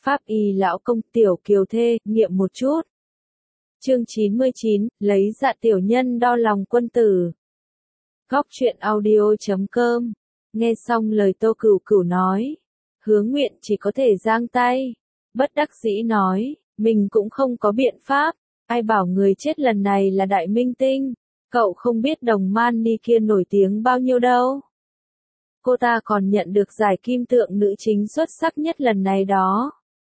Pháp y lão công tiểu kiều thê, nghiệm một chút. Chương 99, lấy dạ tiểu nhân đo lòng quân tử. Góc truyện audio.com. Nghe xong lời Tô Cửu Cửu nói, Hứa Nguyện chỉ có thể giang tay, bất đắc dĩ nói, mình cũng không có biện pháp, ai bảo người chết lần này là đại minh tinh, cậu không biết Đồng Man Ni kia nổi tiếng bao nhiêu đâu. Cô ta còn nhận được giải kim tượng nữ chính xuất sắc nhất lần này đó.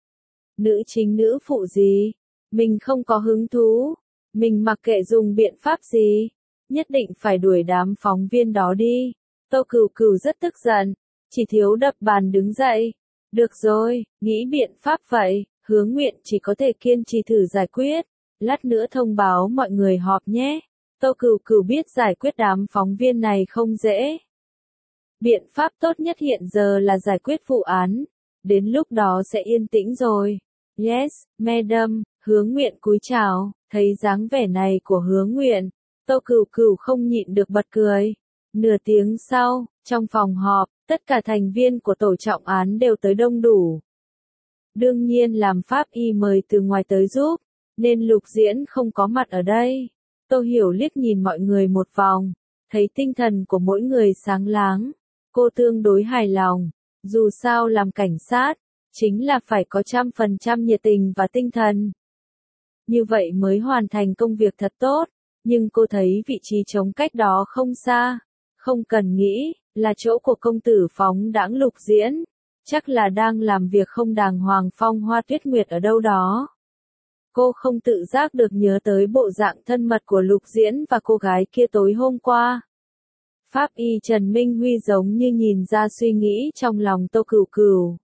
Nữ chính nữ phụ gì? Mình không có hứng thú, mình mặc kệ dùng biện pháp gì, nhất định phải đuổi đám phóng viên đó đi. Tô Cửu Cửu rất tức giận, chỉ thiếu đập bàn đứng dậy. Được rồi, nghĩ biện pháp vậy, Hứa Nguyện chỉ có thể kiên trì thử giải quyết, lát nữa thông báo mọi người họp nhé. Tô Cửu Cửu biết giải quyết đám phóng viên này không dễ. Biện pháp tốt nhất hiện giờ là giải quyết vụ án, đến lúc đó sẽ yên tĩnh rồi. Yes, madam, Hứa Nguyện cúi chào, thấy dáng vẻ này của Hứa Nguyện, Tô Cửu Cửu không nhịn được bật cười. Nửa tiếng sau, trong phòng họp, tất cả thành viên của tổ trọng án đều tới đông đủ. Đương nhiên làm pháp y mời từ ngoài tới giúp, nên Lục Diễn không có mặt ở đây. Tô Hiểu liếc nhìn mọi người một vòng, thấy tinh thần của mỗi người sáng láng. Cô tương đối hài lòng, dù sao làm cảnh sát, chính là phải có 100% nhiệt tình và tinh thần. Như vậy mới hoàn thành công việc thật tốt, nhưng cô thấy vị trí trống cách đó không xa. Không cần nghĩ, là chỗ của công tử phóng đãng Lục Diễn, chắc là đang làm việc không đàng hoàng phong hoa tuyết nguyệt ở đâu đó. Cô không tự giác được nhớ tới bộ dạng thân mật của Lục Diễn và cô gái kia tối hôm qua. Pháp y Trần Minh Huy giống như nhìn ra suy nghĩ trong lòng Tô Cửu Cửu.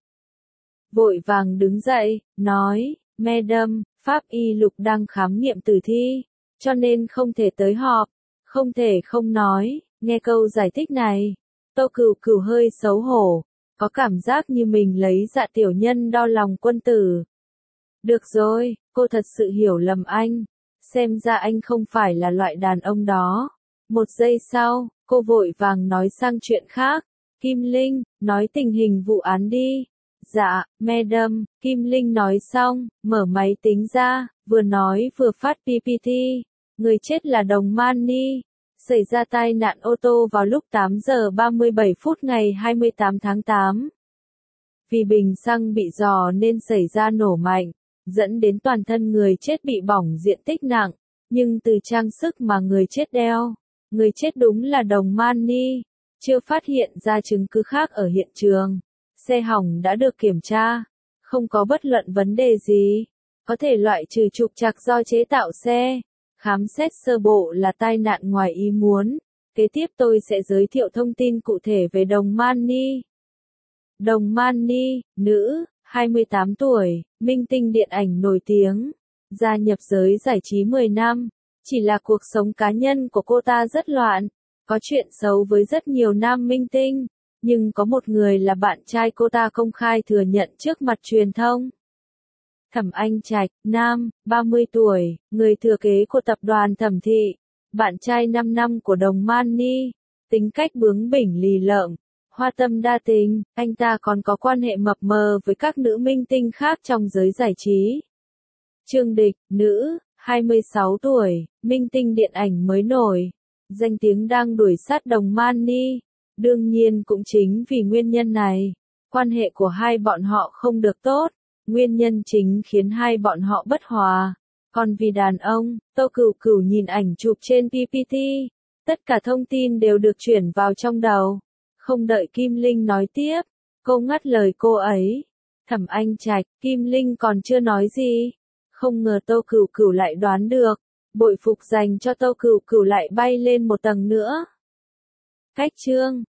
Vội vàng đứng dậy, nói, Madam, Pháp y Lục đang khám nghiệm tử thi, cho nên không thể tới họp, không thể không nói. Nghe câu giải thích này, Tô Cửu Cửu hơi xấu hổ, có cảm giác như mình lấy dạ tiểu nhân đo lòng quân tử. Được rồi, cô thật sự hiểu lầm anh, xem ra anh không phải là loại đàn ông đó. Một giây sau, cô vội vàng nói sang chuyện khác. Kim Linh, nói tình hình vụ án đi. Dạ, madam, Kim Linh nói xong, mở máy tính ra, vừa nói vừa phát PPT. Người chết là Đồng Man Ni. Xảy ra tai nạn ô tô vào lúc 8 giờ 37 phút ngày 28 tháng 8. Vì bình xăng bị rò nên xảy ra nổ mạnh, dẫn đến toàn thân người chết bị bỏng diện tích nặng, nhưng từ trang sức mà người chết đeo, người chết đúng là Đồng Man Ni, chưa phát hiện ra chứng cứ khác ở hiện trường. Xe hỏng đã được kiểm tra, không có bất luận vấn đề gì, có thể loại trừ trục trặc do chế tạo xe. Khám xét sơ bộ là tai nạn ngoài ý muốn. Kế tiếp tôi sẽ giới thiệu thông tin cụ thể về Đồng Man Ni. Đồng Man Ni, nữ, 28 tuổi, minh tinh điện ảnh nổi tiếng, gia nhập giới giải trí 10 năm. Chỉ là cuộc sống cá nhân của cô ta rất loạn, có chuyện xấu với rất nhiều nam minh tinh, nhưng có một người là bạn trai cô ta công khai thừa nhận trước mặt truyền thông. Thẩm Anh Trạch, nam, 30 tuổi, người thừa kế của tập đoàn Thẩm Thị, bạn trai 5 năm của Đồng Man Ni, tính cách bướng bỉnh lì lợm, hoa tâm đa tình, anh ta còn có quan hệ mập mờ với các nữ minh tinh khác trong giới giải trí. Trương Địch, nữ, 26 tuổi, minh tinh điện ảnh mới nổi, danh tiếng đang đuổi sát Đồng Man Ni. Đương nhiên cũng chính vì nguyên nhân này, quan hệ của hai bọn họ không được tốt. Nguyên nhân chính khiến hai bọn họ bất hòa. Còn vì đàn ông, Tô Cửu Cửu nhìn ảnh chụp trên PPT. Tất cả thông tin đều được chuyển vào trong đầu. Không đợi Kim Linh nói tiếp, cô ngắt lời cô ấy. Thẩm Anh Trạch, Kim Linh còn chưa nói gì. Không ngờ Tô Cửu Cửu lại đoán được. Bội phục dành cho Tô Cửu Cửu lại bay lên một tầng nữa. Cách chương